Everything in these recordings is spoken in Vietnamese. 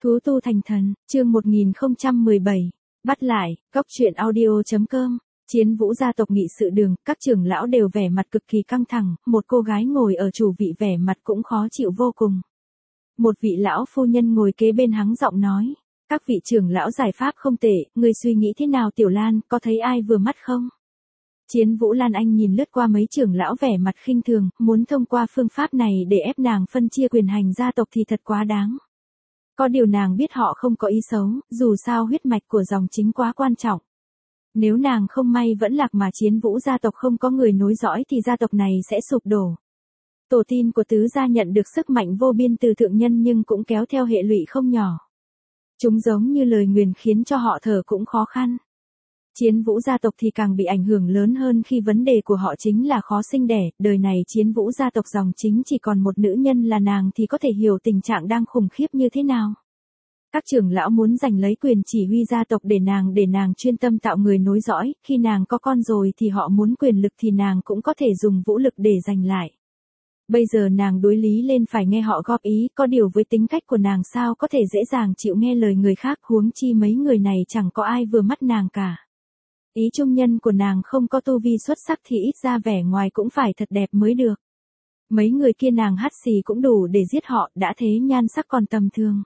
Thú tu thành thần, chương 1017. Bắt lại, góc truyện audio.com. Chiến Vũ gia tộc nghị sự đường, các trưởng lão đều vẻ mặt cực kỳ căng thẳng, một cô gái ngồi ở chủ vị vẻ mặt cũng khó chịu vô cùng. Một vị lão phu nhân ngồi kế bên hắng giọng nói, các vị trưởng lão giải pháp không tệ, người suy nghĩ thế nào Tiểu Lan, có thấy ai vừa mắt không? Chiến Vũ Lan Anh nhìn lướt qua mấy trưởng lão vẻ mặt khinh thường, muốn thông qua phương pháp này để ép nàng phân chia quyền hành gia tộc thì thật quá đáng. Có điều nàng biết họ không có ý xấu, dù sao huyết mạch của dòng chính quá quan trọng. Nếu nàng không may vẫn lạc mà Chiến Vũ gia tộc không có người nối dõi thì gia tộc này sẽ sụp đổ. Tổ tiên của tứ gia nhận được sức mạnh vô biên từ thượng nhân nhưng cũng kéo theo hệ lụy không nhỏ. Chúng giống như lời nguyền khiến cho họ thở cũng khó khăn. Chiến Vũ gia tộc thì càng bị ảnh hưởng lớn hơn khi vấn đề của họ chính là khó sinh đẻ, đời này Chiến Vũ gia tộc dòng chính chỉ còn một nữ nhân là nàng thì có thể hiểu tình trạng đang khủng khiếp như thế nào. Các trưởng lão muốn giành lấy quyền chỉ huy gia tộc để nàng chuyên tâm tạo người nối dõi, khi nàng có con rồi thì họ muốn quyền lực thì nàng cũng có thể dùng vũ lực để giành lại. Bây giờ nàng đối lý lên phải nghe họ góp ý, có điều với tính cách của nàng sao có thể dễ dàng chịu nghe lời người khác, huống chi mấy người này chẳng có ai vừa mắt nàng cả. Ý trung nhân của nàng không có tu vi xuất sắc thì ít ra vẻ ngoài cũng phải thật đẹp mới được. Mấy người kia nàng hắt xì cũng đủ để giết họ, đã thế nhan sắc còn tầm thường.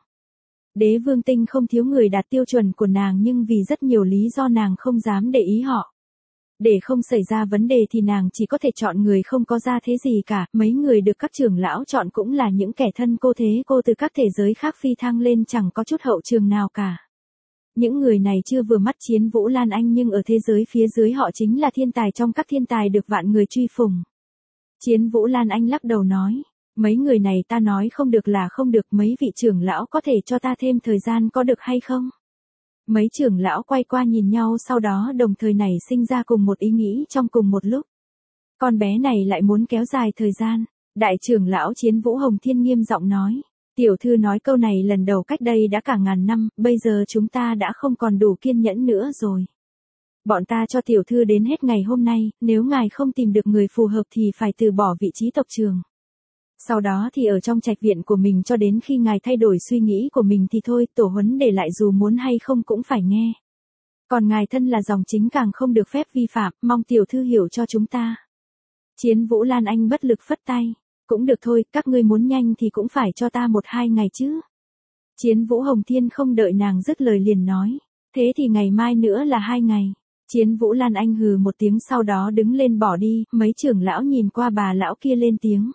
Đế Vương Tinh không thiếu người đạt tiêu chuẩn của nàng nhưng vì rất nhiều lý do nàng không dám để ý họ. Để không xảy ra vấn đề thì nàng chỉ có thể chọn người không có gia thế gì cả, mấy người được các trưởng lão chọn cũng là những kẻ thân cô thế cô từ các thể giới khác phi thăng lên chẳng có chút hậu trường nào cả. Những người này chưa vừa mắt Chiến Vũ Lan Anh nhưng ở thế giới phía dưới họ chính là thiên tài trong các thiên tài được vạn người truy phủng. Chiến Vũ Lan Anh lắc đầu nói, mấy người này ta nói không được là không được, mấy vị trưởng lão có thể cho ta thêm thời gian có được hay không? Mấy trưởng lão quay qua nhìn nhau sau đó đồng thời nảy sinh ra cùng một ý nghĩ trong cùng một lúc. Con bé này lại muốn kéo dài thời gian. Đại trưởng lão Chiến Vũ Hồng Thiên nghiêm giọng nói. Tiểu thư nói câu này lần đầu cách đây đã cả ngàn năm, bây giờ chúng ta đã không còn đủ kiên nhẫn nữa rồi. Bọn ta cho tiểu thư đến hết ngày hôm nay, nếu ngài không tìm được người phù hợp thì phải từ bỏ vị trí tộc trưởng. Sau đó thì ở trong trạch viện của mình cho đến khi ngài thay đổi suy nghĩ của mình thì thôi, tổ huấn để lại dù muốn hay không cũng phải nghe. Còn ngài thân là dòng chính càng không được phép vi phạm, mong tiểu thư hiểu cho chúng ta. Chiến Vũ Lan Anh bất lực phất tay. Cũng được thôi, các ngươi muốn nhanh thì cũng phải cho ta 1-2 ngày chứ. Chiến Vũ Hồng Thiên không đợi nàng dứt lời liền nói. Thế thì ngày mai nữa là 2 ngày. Chiến Vũ Lan Anh hừ một tiếng sau đó đứng lên bỏ đi, mấy trưởng lão nhìn qua bà lão kia lên tiếng.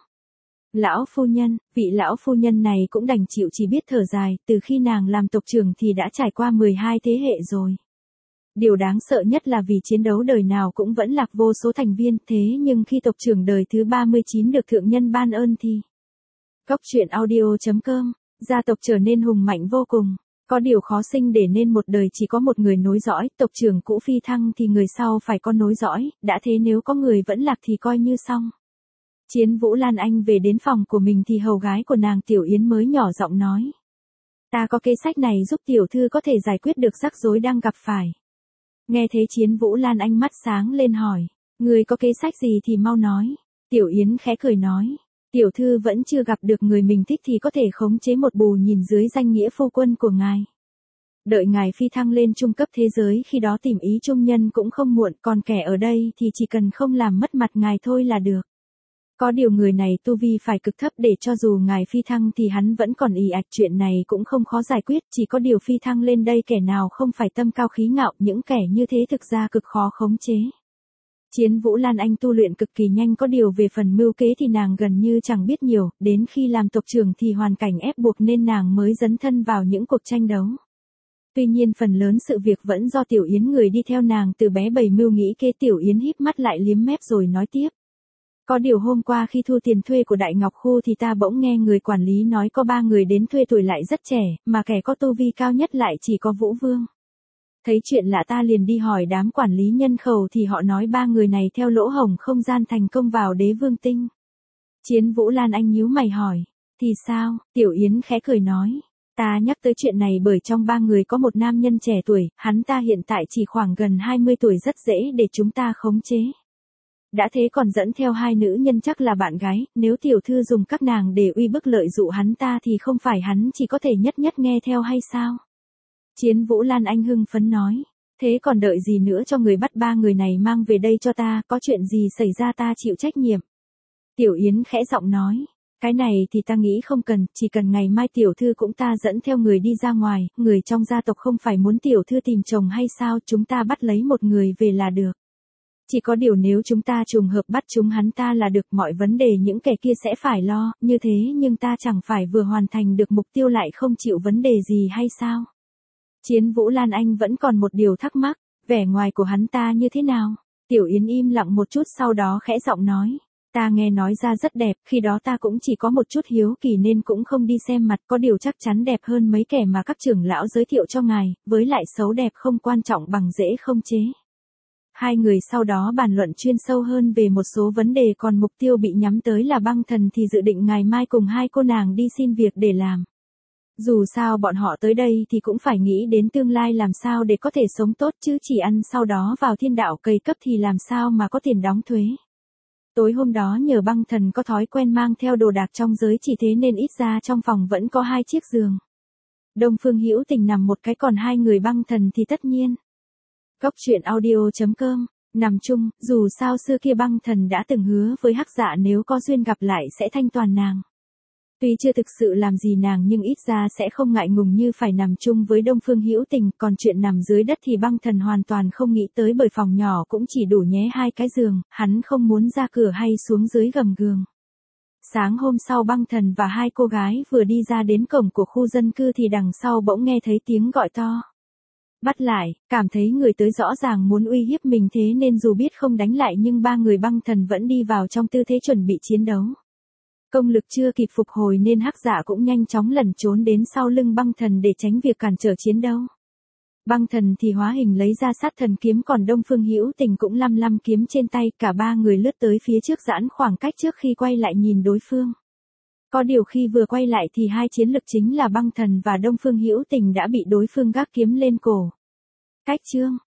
Lão phu nhân, vị lão phu nhân này cũng đành chịu chỉ biết thở dài, từ khi nàng làm tộc trưởng thì đã trải qua 12 thế hệ rồi. Điều đáng sợ nhất là vì chiến đấu đời nào cũng vẫn lạc vô số thành viên, thế nhưng khi tộc trưởng đời thứ 39 được thượng nhân ban ơn thì... Góc truyện audio.com, gia tộc trở nên hùng mạnh vô cùng. Có điều khó sinh để nên một đời chỉ có một người nối dõi, tộc trưởng cũ phi thăng thì người sau phải có nối dõi, đã thế nếu có người vẫn lạc thì coi như xong. Chiến Vũ Lan Anh về đến phòng của mình thì hầu gái của nàng Tiểu Yến mới nhỏ giọng nói. Ta có kế sách này giúp tiểu thư có thể giải quyết được rắc rối đang gặp phải. Nghe thế Chiến Vũ Lan Anh mắt sáng lên hỏi, người có kế sách gì thì mau nói. Tiểu Yến khẽ cười nói, tiểu thư vẫn chưa gặp được người mình thích thì có thể khống chế một bù nhìn dưới danh nghĩa phu quân của ngài. Đợi ngài phi thăng lên trung cấp thế giới khi đó tìm ý trung nhân cũng không muộn, còn kẻ ở đây thì chỉ cần không làm mất mặt ngài thôi là được. Có điều người này tu vi phải cực thấp để cho dù ngài phi thăng thì hắn vẫn còn ì ạch, chuyện này cũng không khó giải quyết, chỉ có điều phi thăng lên đây kẻ nào không phải tâm cao khí ngạo, những kẻ như thế thực ra cực khó khống chế. Chiến Vũ Lan Anh tu luyện cực kỳ nhanh, có điều về phần mưu kế thì nàng gần như chẳng biết nhiều, đến khi làm tộc trưởng thì hoàn cảnh ép buộc nên nàng mới dấn thân vào những cuộc tranh đấu. Tuy nhiên phần lớn sự việc vẫn do Tiểu Yến người đi theo nàng từ bé bày mưu nghĩ kế. Tiểu Yến híp mắt lại liếm mép rồi nói tiếp. Có điều hôm qua khi thu tiền thuê của Đại Ngọc Khu thì ta bỗng nghe người quản lý nói có 3 người đến thuê tuổi lại rất trẻ, mà kẻ có tu vi cao nhất lại chỉ có Vũ Vương. Thấy chuyện lạ ta liền đi hỏi đám quản lý nhân khẩu thì họ nói 3 người này theo lỗ hổng không gian thành công vào Đế Vương Tinh. Chiến Vũ Lan Anh nhíu mày hỏi, thì sao? Tiểu Yến khẽ cười nói, ta nhắc tới chuyện này bởi trong 3 người có một nam nhân trẻ tuổi, hắn ta hiện tại chỉ khoảng gần 20 tuổi, rất dễ để chúng ta khống chế. Đã thế còn dẫn theo hai nữ nhân chắc là bạn gái, nếu tiểu thư dùng các nàng để uy bức lợi dụ hắn ta thì không phải hắn chỉ có thể nhất nhất nghe theo hay sao? Chiến Vũ Lan Anh hưng phấn nói. Thế còn đợi gì nữa, cho người bắt ba người này mang về đây cho ta, có chuyện gì xảy ra ta chịu trách nhiệm. Tiểu Yến khẽ giọng nói. Cái này thì ta nghĩ không cần, chỉ cần ngày mai tiểu thư cũng ta dẫn theo người đi ra ngoài, người trong gia tộc không phải muốn tiểu thư tìm chồng hay sao, chúng ta bắt lấy một người về là được. Chỉ có điều nếu chúng ta trùng hợp bắt chúng hắn ta là được, mọi vấn đề những kẻ kia sẽ phải lo, như thế nhưng ta chẳng phải vừa hoàn thành được mục tiêu lại không chịu vấn đề gì hay sao? Chiến Vũ Lan Anh vẫn còn một điều thắc mắc, vẻ ngoài của hắn ta như thế nào? Tiểu Yến im lặng một chút sau đó khẽ giọng nói. Ta nghe nói ra rất đẹp, khi đó ta cũng chỉ có một chút hiếu kỳ nên cũng không đi xem mặt, có điều chắc chắn đẹp hơn mấy kẻ mà các trưởng lão giới thiệu cho ngài, với lại xấu đẹp không quan trọng bằng dễ không chế. Hai người sau đó bàn luận chuyên sâu hơn về một số vấn đề, còn mục tiêu bị nhắm tới là băng thần thì dự định ngày mai cùng hai cô nàng đi xin việc để làm. Dù sao bọn họ tới đây thì cũng phải nghĩ đến tương lai làm sao để có thể sống tốt chứ chỉ ăn sau đó vào thiên đạo cày cấp thì làm sao mà có tiền đóng thuế. Tối hôm đó nhờ băng thần có thói quen mang theo đồ đạc trong giới chỉ thế nên ít ra trong phòng vẫn có hai chiếc giường. Đông Phương Hữu Tình nằm một cái còn hai người băng thần thì tất nhiên. Góc truyện audio.com, nằm chung, dù sao xưa kia băng thần đã từng hứa với Hắc Dạ nếu có duyên gặp lại sẽ thanh toàn nàng. Tuy chưa thực sự làm gì nàng nhưng ít ra sẽ không ngại ngùng như phải nằm chung với Đông Phương Hữu Tình, còn chuyện nằm dưới đất thì băng thần hoàn toàn không nghĩ tới bởi phòng nhỏ cũng chỉ đủ nhé hai cái giường, hắn không muốn ra cửa hay xuống dưới gầm giường. Sáng hôm sau băng thần và hai cô gái vừa đi ra đến cổng của khu dân cư thì đằng sau bỗng nghe thấy tiếng gọi to. Bắt lại, cảm thấy người tới rõ ràng muốn uy hiếp mình thế nên dù biết không đánh lại nhưng ba người băng thần vẫn đi vào trong tư thế chuẩn bị chiến đấu. Công lực chưa kịp phục hồi nên Hắc Dạ cũng nhanh chóng lẩn trốn đến sau lưng băng thần để tránh việc cản trở chiến đấu. Băng thần thì hóa hình lấy ra sát thần kiếm, còn Đông Phương Hữu Tình cũng lăm kiếm trên tay, cả ba người lướt tới phía trước giãn khoảng cách trước khi quay lại nhìn đối phương. Có điều khi vừa quay lại thì hai chiến lực chính là băng thần và Đông Phương Hữu Tình đã bị đối phương gác kiếm lên cổ. Cách chương